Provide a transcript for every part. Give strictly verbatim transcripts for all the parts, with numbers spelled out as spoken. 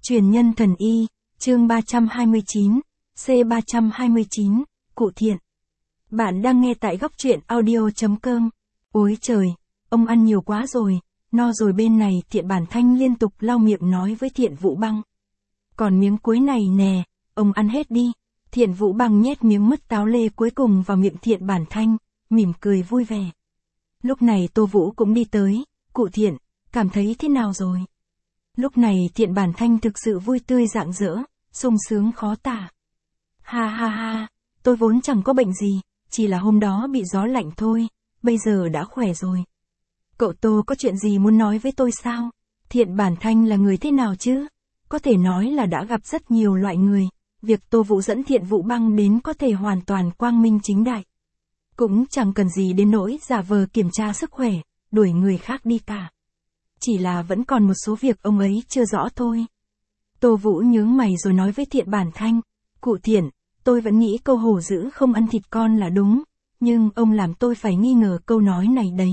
Truyền nhân thần y, chương ba trăm hai mươi chín, C ba trăm hai mươi chín, Cụ Thiện. Bạn đang nghe tại góc truyện audio.com. Ôi trời, ông ăn nhiều quá rồi, no rồi. Bên này Thiện Bản Thanh liên tục lau miệng nói với Thiện Vũ Băng. Còn miếng cuối này nè, ông ăn hết đi. Thiện Vũ Băng nhét miếng mứt táo lê cuối cùng vào miệng Thiện Bản Thanh, mỉm cười vui vẻ. Lúc này Tô Vũ cũng đi tới. Cụ Thiện, cảm thấy thế nào rồi? Lúc này Thiện Bản Thanh thực sự vui tươi rạng rỡ, sung sướng khó tả. Ha ha ha, tôi vốn chẳng có bệnh gì, chỉ là hôm đó bị gió lạnh thôi, bây giờ đã khỏe rồi. Cậu Tô có chuyện gì muốn nói với tôi sao? Thiện Bản Thanh là người thế nào chứ? Có thể nói là đã gặp rất nhiều loại người, việc Tô Vũ dẫn Thiện Vũ Băng đến có thể hoàn toàn quang minh chính đại. Cũng chẳng cần gì đến nỗi giả vờ kiểm tra sức khỏe, đuổi người khác đi cả. Chỉ là vẫn còn một số việc ông ấy chưa rõ thôi. Tô Vũ nhướng mày rồi nói với Thiện Bản Thanh, Cụ Thiện, tôi vẫn nghĩ câu hổ dữ không ăn thịt con là đúng, nhưng ông làm tôi phải nghi ngờ câu nói này đấy.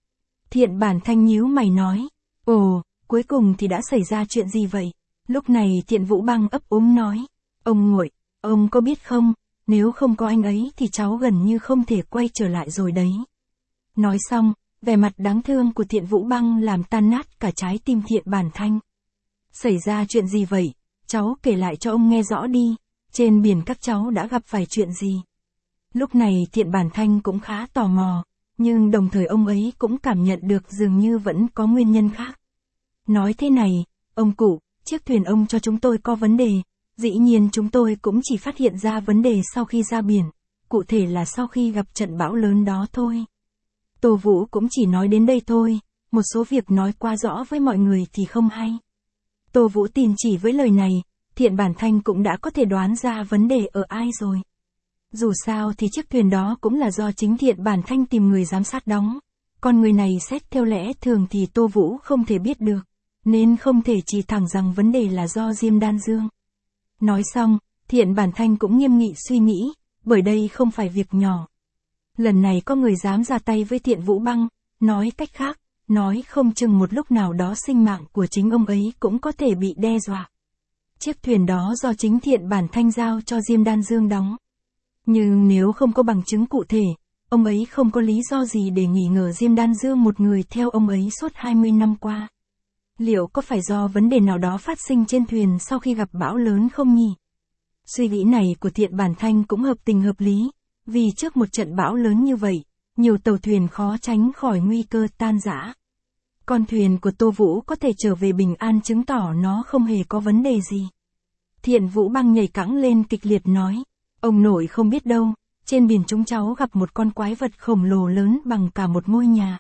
Thiện Bản Thanh nhíu mày nói, ồ, cuối cùng thì đã xảy ra chuyện gì vậy? Lúc này Thiện Vũ Băng ấp úng nói, ông nguội, ông có biết không, nếu không có anh ấy thì cháu gần như không thể quay trở lại rồi đấy. Nói xong, vẻ mặt đáng thương của Thiện Vũ Băng làm tan nát cả trái tim Thiện Bản Thanh. Xảy ra chuyện gì vậy? Cháu kể lại cho ông nghe rõ đi, trên biển các cháu đã gặp phải chuyện gì? Lúc này Thiện Bản Thanh cũng khá tò mò, nhưng đồng thời ông ấy cũng cảm nhận được dường như vẫn có nguyên nhân khác. Nói thế này, ông cụ, chiếc thuyền ông cho chúng tôi có vấn đề, dĩ nhiên chúng tôi cũng chỉ phát hiện ra vấn đề sau khi ra biển, cụ thể là sau khi gặp trận bão lớn đó thôi. Tô Vũ cũng chỉ nói đến đây thôi, một số việc nói quá rõ với mọi người thì không hay. Tô Vũ tin chỉ với lời này, Thiện Bản Thanh cũng đã có thể đoán ra vấn đề ở ai rồi. Dù sao thì chiếc thuyền đó cũng là do chính Thiện Bản Thanh tìm người giám sát đóng, còn người này xét theo lẽ thường thì Tô Vũ không thể biết được, nên không thể chỉ thẳng rằng vấn đề là do Diêm Đan Dương. Nói xong, Thiện Bản Thanh cũng nghiêm nghị suy nghĩ, bởi đây không phải việc nhỏ. Lần này có người dám ra tay với Thiện Vũ Băng, nói cách khác, nói không chừng một lúc nào đó sinh mạng của chính ông ấy cũng có thể bị đe dọa. Chiếc thuyền đó do chính Thiện Bản Thanh giao cho Diêm Đan Dương đóng. Nhưng nếu không có bằng chứng cụ thể, ông ấy không có lý do gì để nghi ngờ Diêm Đan Dương một người theo ông ấy suốt hai mươi năm qua. Liệu có phải do vấn đề nào đó phát sinh trên thuyền sau khi gặp bão lớn không nhỉ? Suy nghĩ này của Thiện Bản Thanh cũng hợp tình hợp lý, vì trước một trận bão lớn như vậy, nhiều tàu thuyền khó tránh khỏi nguy cơ tan rã. Con thuyền của Tô Vũ có thể trở về bình an chứng tỏ nó không hề có vấn đề gì. Thiện Vũ Băng nhảy cẫng lên kịch liệt nói, ông nội không biết đâu, trên biển chúng cháu gặp một con quái vật khổng lồ lớn bằng cả một ngôi nhà.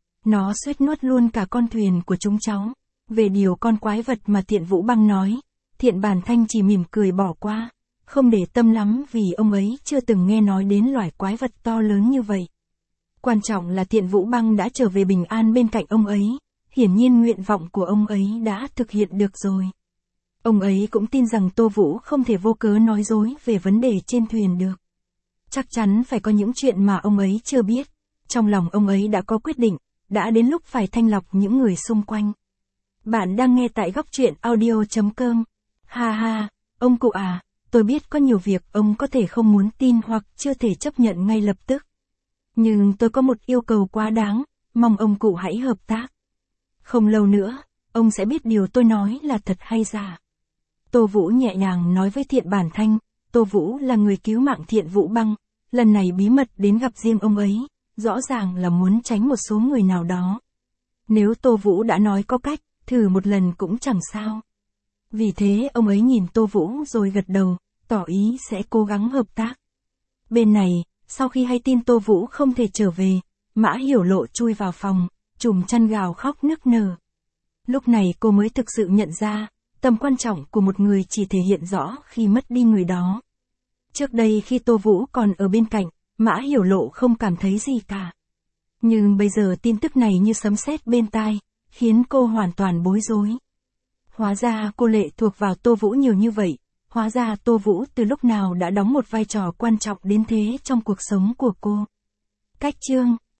Nó suýt nuốt luôn cả con thuyền của chúng cháu. Về điều con quái vật mà Thiện Vũ Băng nói, Thiện Bản Thanh chỉ mỉm cười bỏ qua, không để tâm lắm vì ông ấy chưa từng nghe nói đến loài quái vật to lớn như vậy. Quan trọng là Thiện Vũ Băng đã trở về bình an bên cạnh ông ấy, hiển nhiên nguyện vọng của ông ấy đã thực hiện được rồi. Ông ấy cũng tin rằng Tô Vũ không thể vô cớ nói dối về vấn đề trên thuyền được. Chắc chắn phải có những chuyện mà ông ấy chưa biết, trong lòng ông ấy đã có quyết định, đã đến lúc phải thanh lọc những người xung quanh. Bạn đang nghe tại góc truyện audio.com. Ha ha, ông cụ à, tôi biết có nhiều việc ông có thể không muốn tin hoặc chưa thể chấp nhận ngay lập tức. Nhưng tôi có một yêu cầu quá đáng, mong ông cụ hãy hợp tác. Không lâu nữa, ông sẽ biết điều tôi nói là thật hay giả. Tô Vũ nhẹ nhàng nói với Thiện Bản Thanh, Tô Vũ là người cứu mạng Thiện Vũ Băng, lần này bí mật đến gặp riêng ông ấy, rõ ràng là muốn tránh một số người nào đó. Nếu Tô Vũ đã nói có cách, thử một lần cũng chẳng sao. Vì thế ông ấy nhìn Tô Vũ rồi gật đầu, tỏ ý sẽ cố gắng hợp tác. Bên này, sau khi hay tin Tô Vũ không thể trở về, Mã Hiểu Lộ chui vào phòng, trùm chăn gào khóc nức nở. Lúc này cô mới thực sự nhận ra, tầm quan trọng của một người chỉ thể hiện rõ khi mất đi người đó. Trước đây khi Tô Vũ còn ở bên cạnh, Mã Hiểu Lộ không cảm thấy gì cả. Nhưng bây giờ tin tức này như sấm sét bên tai, khiến cô hoàn toàn bối rối. Hóa ra cô lệ thuộc vào Tô Vũ nhiều như vậy, hóa ra Tô Vũ từ lúc nào đã đóng một vai trò quan trọng đến thế trong cuộc sống của cô. Cách chương